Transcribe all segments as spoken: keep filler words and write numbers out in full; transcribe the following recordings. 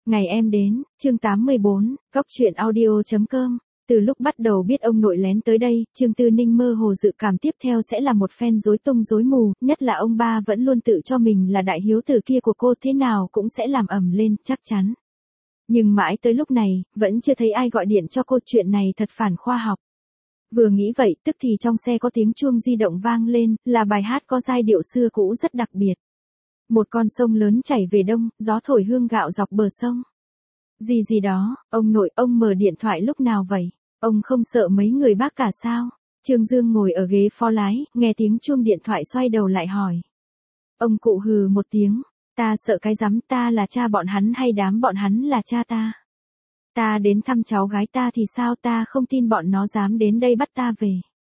Ngày em đến, chương tám mươi bốn, góc truyện audio chấm com. Từ lúc bắt đầu biết ông nội lén tới đây, Trương Tư Ninh mơ hồ dự cảm tiếp theo sẽ là một phen rối tung rối mù, nhất là ông ba vẫn luôn tự cho mình là đại hiếu tử kia của cô, thế nào cũng sẽ làm ầm lên, chắc chắn. Nhưng mãi tới lúc này, vẫn chưa thấy ai gọi điện cho cô, chuyện này thật phản khoa học. Vừa nghĩ vậy, tức thì trong xe có tiếng chuông di động vang lên, là bài hát có giai điệu xưa cũ rất đặc biệt. Một con sông lớn chảy về đông, gió thổi hương gạo dọc bờ sông. Gì gì đó, ông nội, ông mở điện thoại lúc nào vậy? Ông không sợ mấy người bác cả sao? Trương Dương ngồi ở ghế phó lái, nghe tiếng chuông điện thoại xoay đầu lại hỏi. Ông cụ hừ một tiếng, ta sợ cái rắm, ta là cha bọn hắn hay đám bọn hắn là cha ta? Ta đến thăm cháu gái ta thì sao, ta không tin bọn nó dám đến đây bắt ta về.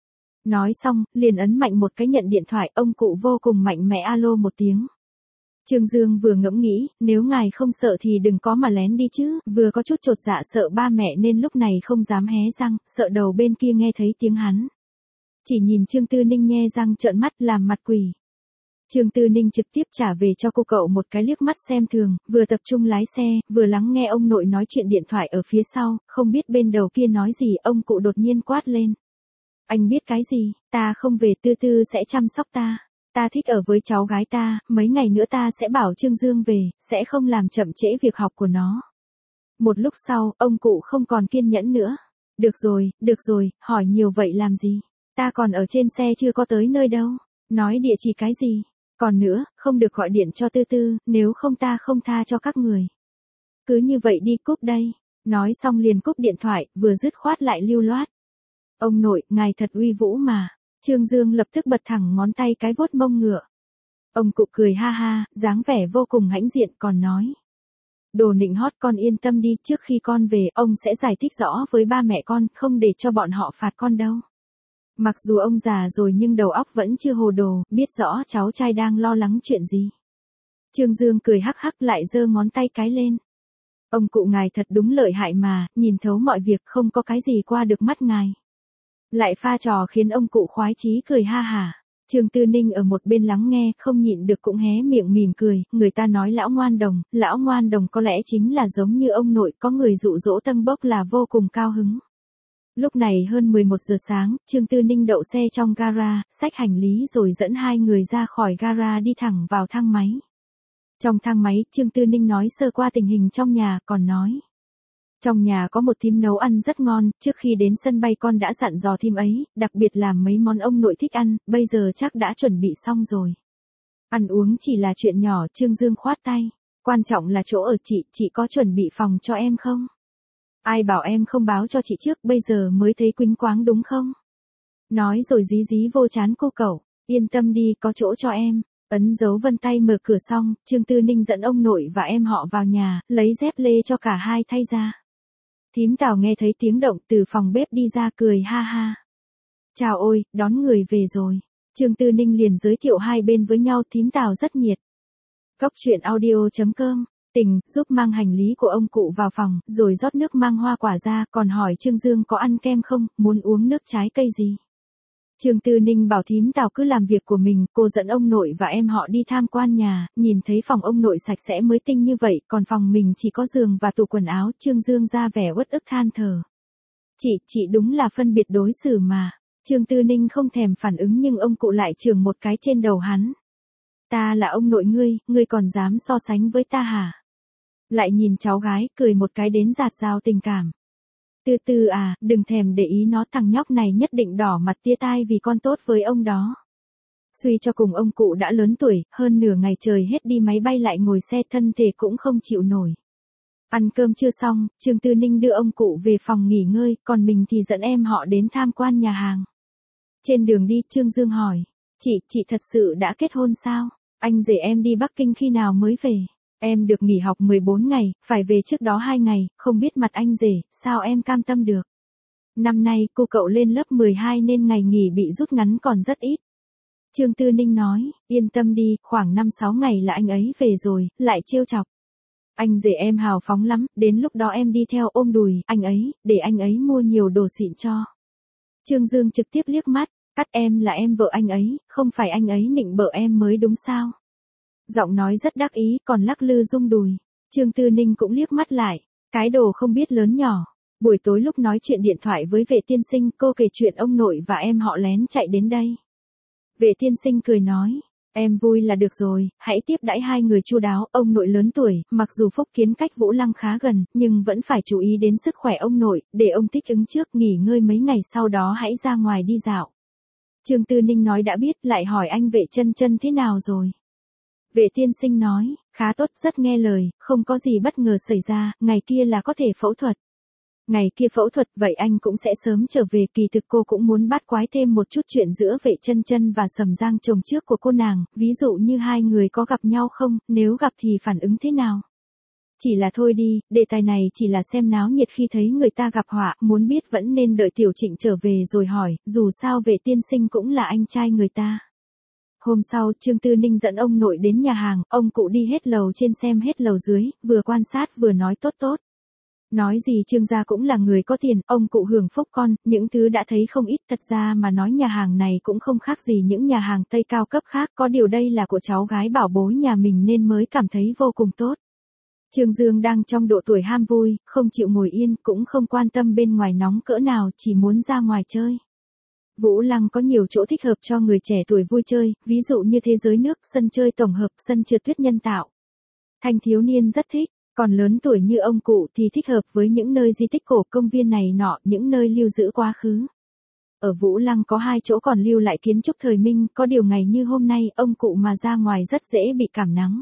Nói xong, liền ấn mạnh một cái nhận điện thoại, ông cụ vô cùng mạnh mẽ alo một tiếng. Trương Dương vừa ngẫm nghĩ, nếu ngài không sợ thì đừng có mà lén đi chứ, vừa có chút chột dạ sợ ba mẹ nên lúc này không dám hé răng, sợ đầu bên kia nghe thấy tiếng hắn. Chỉ nhìn Trương Tư Ninh nhe răng trợn mắt làm mặt quỷ. Trương Tư Ninh trực tiếp trả về cho cô cậu một cái liếc mắt xem thường, vừa tập trung lái xe, vừa lắng nghe ông nội nói chuyện điện thoại ở phía sau, không biết bên đầu kia nói gì, ông cụ đột nhiên quát lên. Anh biết cái gì, ta không về, Tư Tư sẽ chăm sóc ta. Ta thích ở với cháu gái ta, mấy ngày nữa ta sẽ bảo Trương Dương về, sẽ không làm chậm trễ việc học của nó. Một lúc sau, ông cụ không còn kiên nhẫn nữa. Được rồi, được rồi, hỏi nhiều vậy làm gì? Ta còn ở trên xe chưa có tới nơi đâu. Nói địa chỉ cái gì? Còn nữa, không được gọi điện cho Tư Tư, nếu không ta không tha cho các người. Cứ như vậy đi, cúp đây. Nói xong liền cúp điện thoại, vừa dứt khoát lại lưu loát. Ông nội, ngài thật uy vũ mà. Trương Dương lập tức bật thẳng ngón tay cái vuốt mông ngựa. Ông cụ cười ha ha, dáng vẻ vô cùng hãnh diện, còn nói. Đồ nịnh hót, con yên tâm đi, trước khi con về, ông sẽ giải thích rõ với ba mẹ con, không để cho bọn họ phạt con đâu. Mặc dù ông già rồi nhưng đầu óc vẫn chưa hồ đồ, biết rõ cháu trai đang lo lắng chuyện gì. Trương Dương cười hắc hắc lại giơ ngón tay cái lên. Ông cụ ngài thật đúng lợi hại mà, nhìn thấu mọi việc, không có cái gì qua được mắt ngài. Lại pha trò khiến ông cụ khoái chí cười ha hả. Trương Tư Ninh ở một bên lắng nghe, không nhịn được cũng hé miệng mỉm cười, người ta nói lão ngoan đồng, lão ngoan đồng có lẽ chính là giống như ông nội, có người dụ dỗ tâng bốc là vô cùng cao hứng. Lúc này hơn mười một giờ sáng, Trương Tư Ninh đậu xe trong gara, xách hành lý rồi dẫn hai người ra khỏi gara đi thẳng vào thang máy. Trong thang máy, Trương Tư Ninh nói sơ qua tình hình trong nhà, còn nói. Trong nhà có một thím nấu ăn rất ngon, trước khi đến sân bay con đã dặn dò thím ấy, đặc biệt làm mấy món ông nội thích ăn, bây giờ chắc đã chuẩn bị xong rồi. Ăn uống chỉ là chuyện nhỏ, Trương Dương khoát tay. Quan trọng là chỗ ở chị, chị có chuẩn bị phòng cho em không? Ai bảo em không báo cho chị trước, bây giờ mới thấy quýnh quáng đúng không? Nói rồi dí dí vô trán cô cậu, yên tâm đi, có chỗ cho em. Ấn dấu vân tay mở cửa xong, Trương Tư Ninh dẫn ông nội và em họ vào nhà, lấy dép lê cho cả hai thay ra. Thím Tào nghe thấy tiếng động từ phòng bếp đi ra cười ha ha. Chào ôi, đón người về rồi. Trương Tư Ninh liền giới thiệu hai bên với nhau, thím Tào rất nhiệt. Góc truyện audio chấm com, tình, giúp mang hành lý của ông cụ vào phòng, rồi rót nước mang hoa quả ra, còn hỏi Trương Dương có ăn kem không, muốn uống nước trái cây gì. Trương Tư Ninh bảo thím Tào cứ làm việc của mình, cô dẫn ông nội và em họ đi tham quan nhà, nhìn thấy phòng ông nội sạch sẽ mới tinh như vậy, còn phòng mình chỉ có giường và tủ quần áo, Trương Dương ra vẻ uất ức than thở. Chị, chị đúng là phân biệt đối xử mà. Trương Tư Ninh không thèm phản ứng nhưng ông cụ lại chưởng một cái trên đầu hắn. Ta là ông nội ngươi, ngươi còn dám so sánh với ta hả? Lại nhìn cháu gái, cười một cái đến rạt rào tình cảm. Tư Tư à, đừng thèm để ý nó, thằng nhóc này nhất định đỏ mặt tia tai vì con tốt với ông đó. Suy cho cùng ông cụ đã lớn tuổi, hơn nửa ngày trời hết đi máy bay lại ngồi xe, thân thể cũng không chịu nổi. Ăn cơm chưa xong, Trương Tư Ninh đưa ông cụ về phòng nghỉ ngơi, còn mình thì dẫn em họ đến tham quan nhà hàng. Trên đường đi, Trương Dương hỏi, chị, chị thật sự đã kết hôn sao? Anh rể em đi Bắc Kinh khi nào mới về? Em được nghỉ học mười bốn ngày, phải về trước đó hai ngày, không biết mặt anh rể, sao em cam tâm được? Năm nay cô cậu lên lớp mười hai nên ngày nghỉ bị rút ngắn còn rất ít. Trương Tư Ninh nói, yên tâm đi, khoảng năm sáu ngày là anh ấy về rồi, lại trêu chọc. Anh rể em hào phóng lắm, đến lúc đó em đi theo ôm đùi, anh ấy, để anh ấy mua nhiều đồ xịn cho. Trương Dương trực tiếp liếc mắt, cắt em là em vợ anh ấy, không phải anh ấy nịnh bợ em mới đúng sao? Giọng nói rất đắc ý, còn lắc lư rung đùi. Trương Tư Ninh cũng liếc mắt lại, cái đồ không biết lớn nhỏ. Buổi tối lúc nói chuyện điện thoại với Vệ tiên sinh, cô kể chuyện ông nội và em họ lén chạy đến đây. Vệ tiên sinh cười nói, em vui là được rồi, hãy tiếp đãi hai người chu đáo. Ông nội lớn tuổi, mặc dù Phúc Kiến cách Vũ Lăng khá gần, nhưng vẫn phải chú ý đến sức khỏe ông nội, để ông thích ứng trước, nghỉ ngơi mấy ngày sau đó hãy ra ngoài đi dạo. Trương Tư Ninh nói đã biết, lại hỏi anh Vệ Chân Chân thế nào rồi. Vệ tiên sinh nói, khá tốt, rất nghe lời, không có gì bất ngờ xảy ra, ngày kia là có thể phẫu thuật. Ngày kia phẫu thuật, vậy anh cũng sẽ sớm trở về. Kỳ thực cô cũng muốn bắt quái thêm một chút chuyện giữa Vệ Chân Chân và Sầm Giang chồng trước của cô nàng, ví dụ như hai người có gặp nhau không, nếu gặp thì phản ứng thế nào. Chỉ là thôi đi, đề tài này chỉ là xem náo nhiệt khi thấy người ta gặp họa, muốn biết vẫn nên đợi Tiểu Trịnh trở về rồi hỏi, dù sao Vệ tiên sinh cũng là anh trai người ta. Hôm sau, Trương Tư Ninh dẫn ông nội đến nhà hàng, ông cụ đi hết lầu trên xem hết lầu dưới, vừa quan sát vừa nói tốt tốt. Nói gì Trương gia cũng là người có tiền, ông cụ hưởng phúc con, những thứ đã thấy không ít, thật ra mà nói nhà hàng này cũng không khác gì những nhà hàng Tây cao cấp khác, có điều đây là của cháu gái bảo bối nhà mình nên mới cảm thấy vô cùng tốt. Trương Dương đang trong độ tuổi ham vui, không chịu ngồi yên, cũng không quan tâm bên ngoài nóng cỡ nào, chỉ muốn ra ngoài chơi. Vũ Lăng có nhiều chỗ thích hợp cho người trẻ tuổi vui chơi, ví dụ như thế giới nước, sân chơi tổng hợp, sân trượt tuyết nhân tạo. Thanh thiếu niên rất thích, còn lớn tuổi như ông cụ thì thích hợp với những nơi di tích cổ, công viên này nọ, những nơi lưu giữ quá khứ. Ở Vũ Lăng có hai chỗ còn lưu lại kiến trúc thời Minh, có điều ngày như hôm nay, ông cụ mà ra ngoài rất dễ bị cảm nắng.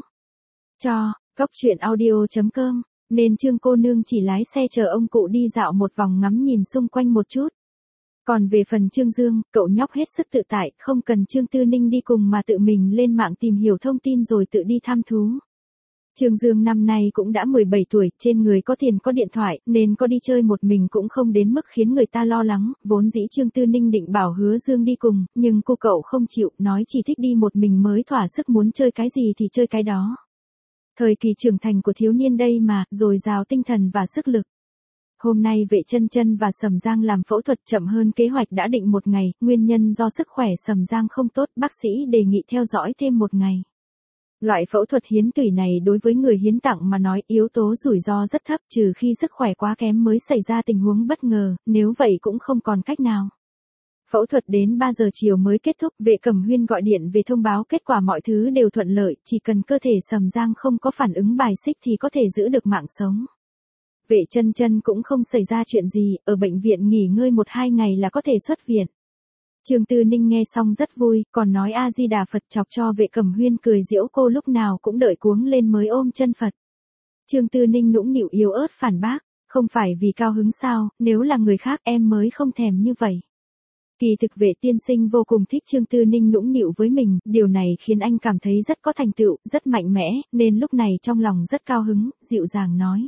Cho, góc truyện audio chấm com, nên Trương cô nương chỉ lái xe chờ ông cụ đi dạo một vòng ngắm nhìn xung quanh một chút. Còn về phần Trương Dương, cậu nhóc hết sức tự tại, không cần Trương Tư Ninh đi cùng mà tự mình lên mạng tìm hiểu thông tin rồi tự đi thăm thú. Trương Dương năm nay cũng đã mười bảy tuổi, trên người có tiền có điện thoại, nên có đi chơi một mình cũng không đến mức khiến người ta lo lắng, vốn dĩ Trương Tư Ninh định bảo Hứa Dương đi cùng, nhưng cô cậu không chịu, nói chỉ thích đi một mình mới thỏa sức, muốn chơi cái gì thì chơi cái đó. Thời kỳ trưởng thành của thiếu niên đây mà, dồi dào tinh thần và sức lực. Hôm nay Vệ Chân Chân và Sầm Giang làm phẫu thuật chậm hơn kế hoạch đã định một ngày, nguyên nhân do sức khỏe Sầm Giang không tốt, bác sĩ đề nghị theo dõi thêm một ngày. Loại phẫu thuật hiến tủy này đối với người hiến tặng mà nói yếu tố rủi ro rất thấp, trừ khi sức khỏe quá kém mới xảy ra tình huống bất ngờ, nếu vậy cũng không còn cách nào. Phẫu thuật đến ba giờ chiều mới kết thúc, Vệ Cẩm Huyên gọi điện về thông báo kết quả mọi thứ đều thuận lợi, chỉ cần cơ thể Sầm Giang không có phản ứng bài xích thì có thể giữ được mạng sống. Vệ Chân Chân cũng không xảy ra chuyện gì, ở bệnh viện nghỉ ngơi một hai ngày là có thể xuất viện. Trương Tư Ninh nghe xong rất vui, còn nói A Di Đà Phật, chọc cho Vệ Cẩm Huyên cười giễu, cô lúc nào cũng đợi cuống lên mới ôm chân Phật. Trương Tư Ninh nũng nịu yếu ớt phản bác, không phải vì cao hứng sao, nếu là người khác em mới không thèm như vậy. Kỳ thực Vệ tiên sinh vô cùng thích Trương Tư Ninh nũng nịu với mình, điều này khiến anh cảm thấy rất có thành tựu, rất mạnh mẽ, nên lúc này trong lòng rất cao hứng, dịu dàng nói.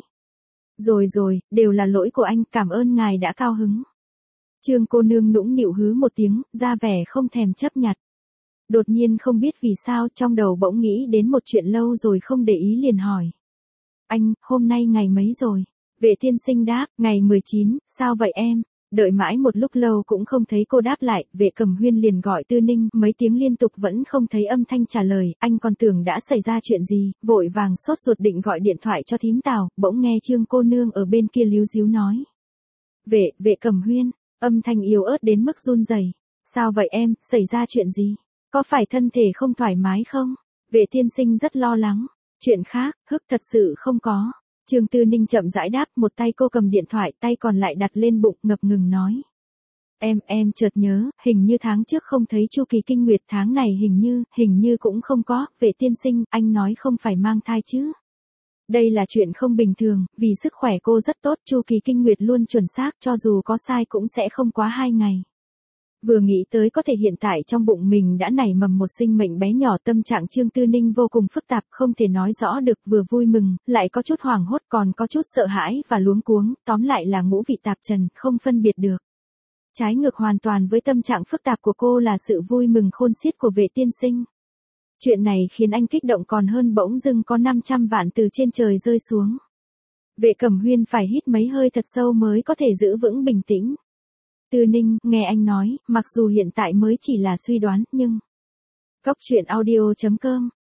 Rồi rồi, đều là lỗi của anh, cảm ơn ngài đã cao hứng. Trương cô nương nũng nịu hứ một tiếng, ra vẻ không thèm chấp nhặt. Đột nhiên không biết vì sao trong đầu bỗng nghĩ đến một chuyện lâu rồi không để ý liền hỏi. Anh, hôm nay ngày mấy rồi? Vệ tiên sinh đáp, ngày mười chín, sao vậy em? Đợi mãi một lúc lâu cũng không thấy cô đáp lại, Vệ Cẩm Huyên liền gọi Tư Ninh, mấy tiếng liên tục vẫn không thấy âm thanh trả lời, anh còn tưởng đã xảy ra chuyện gì, vội vàng sốt ruột định gọi điện thoại cho thím Tào, bỗng nghe Trương cô nương ở bên kia líu díu nói. Vệ, Vệ Cẩm Huyên, âm thanh yếu ớt đến mức run rẩy. Sao vậy em, xảy ra chuyện gì? Có phải thân thể không thoải mái không? Vệ tiên sinh rất lo lắng. Chuyện khác, hức thật sự không có. Trương Tư Ninh chậm rãi đáp, một tay cô cầm điện thoại, tay còn lại đặt lên bụng, ngập ngừng nói. Em, em chợt nhớ, hình như tháng trước không thấy chu kỳ kinh nguyệt, tháng này hình như, hình như cũng không có. Vệ tiên sinh, anh nói không phải mang thai chứ? Đây là chuyện không bình thường, vì sức khỏe cô rất tốt, chu kỳ kinh nguyệt luôn chuẩn xác, cho dù có sai cũng sẽ không quá hai ngày. Vừa nghĩ tới có thể hiện tại trong bụng mình đã nảy mầm một sinh mệnh bé nhỏ, tâm trạng Trương Tư Ninh vô cùng phức tạp, không thể nói rõ được, vừa vui mừng, lại có chút hoảng hốt, còn có chút sợ hãi và luống cuống, tóm lại là ngũ vị tạp trần, không phân biệt được. Trái ngược hoàn toàn với tâm trạng phức tạp của cô là sự vui mừng khôn xiết của Vệ tiên sinh. Chuyện này khiến anh kích động còn hơn bỗng dưng có năm trăm vạn từ trên trời rơi xuống. Vệ Cẩm Huyên phải hít mấy hơi thật sâu mới có thể giữ vững bình tĩnh. Tư Ninh, nghe anh nói, mặc dù hiện tại mới chỉ là suy đoán, nhưng... Góc truyện audio chấm com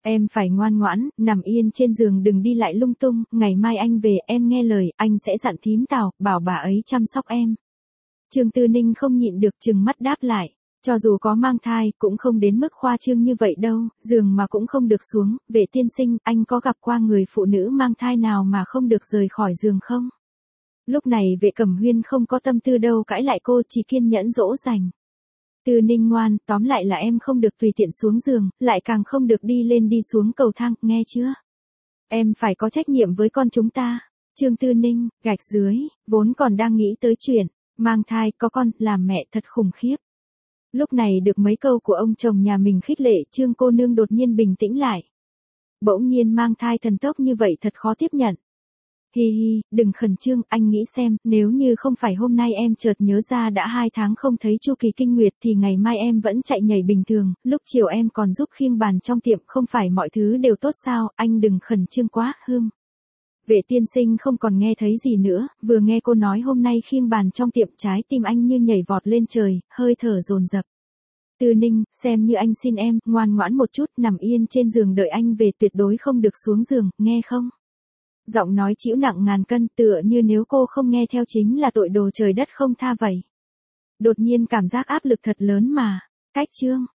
Em phải ngoan ngoãn, nằm yên trên giường đừng đi lại lung tung, ngày mai anh về em nghe lời, anh sẽ dặn thím Tào, bảo bà ấy chăm sóc em. Trương Tư Ninh không nhịn được trừng mắt đáp lại, cho dù có mang thai, cũng không đến mức khoa trương như vậy đâu, giường mà cũng không được xuống, Vệ tiên sinh, anh có gặp qua người phụ nữ mang thai nào mà không được rời khỏi giường không? Lúc này Vệ Cẩm Huyên không có tâm tư đâu cãi lại cô, chỉ kiên nhẫn dỗ dành. Tư Ninh ngoan, tóm lại là em không được tùy tiện xuống giường, lại càng không được đi lên đi xuống cầu thang, nghe chưa? Em phải có trách nhiệm với con chúng ta. Trương Tư Ninh, gạch dưới, vốn còn đang nghĩ tới chuyện mang thai, có con, làm mẹ thật khủng khiếp. Lúc này được mấy câu của ông chồng nhà mình khích lệ, Trương cô nương đột nhiên bình tĩnh lại. Bỗng nhiên mang thai thần tốc như vậy thật khó tiếp nhận. Hi hi, đừng khẩn trương, anh nghĩ xem, nếu như không phải hôm nay em chợt nhớ ra đã hai tháng không thấy chu kỳ kinh nguyệt thì ngày mai em vẫn chạy nhảy bình thường, lúc chiều em còn giúp khiêng bàn trong tiệm, không phải mọi thứ đều tốt sao, anh đừng khẩn trương quá, hưm. Vệ tiên sinh không còn nghe thấy gì nữa, vừa nghe cô nói hôm nay khiêng bàn trong tiệm, trái tim anh như nhảy vọt lên trời, hơi thở dồn dập. Tư Ninh, xem như anh xin em, ngoan ngoãn một chút, nằm yên trên giường đợi anh về, tuyệt đối không được xuống giường, nghe không? Giọng nói trĩu nặng ngàn cân, tựa như nếu cô không nghe theo chính là tội đồ trời đất không tha vậy. Đột nhiên cảm giác áp lực thật lớn mà. Cách chương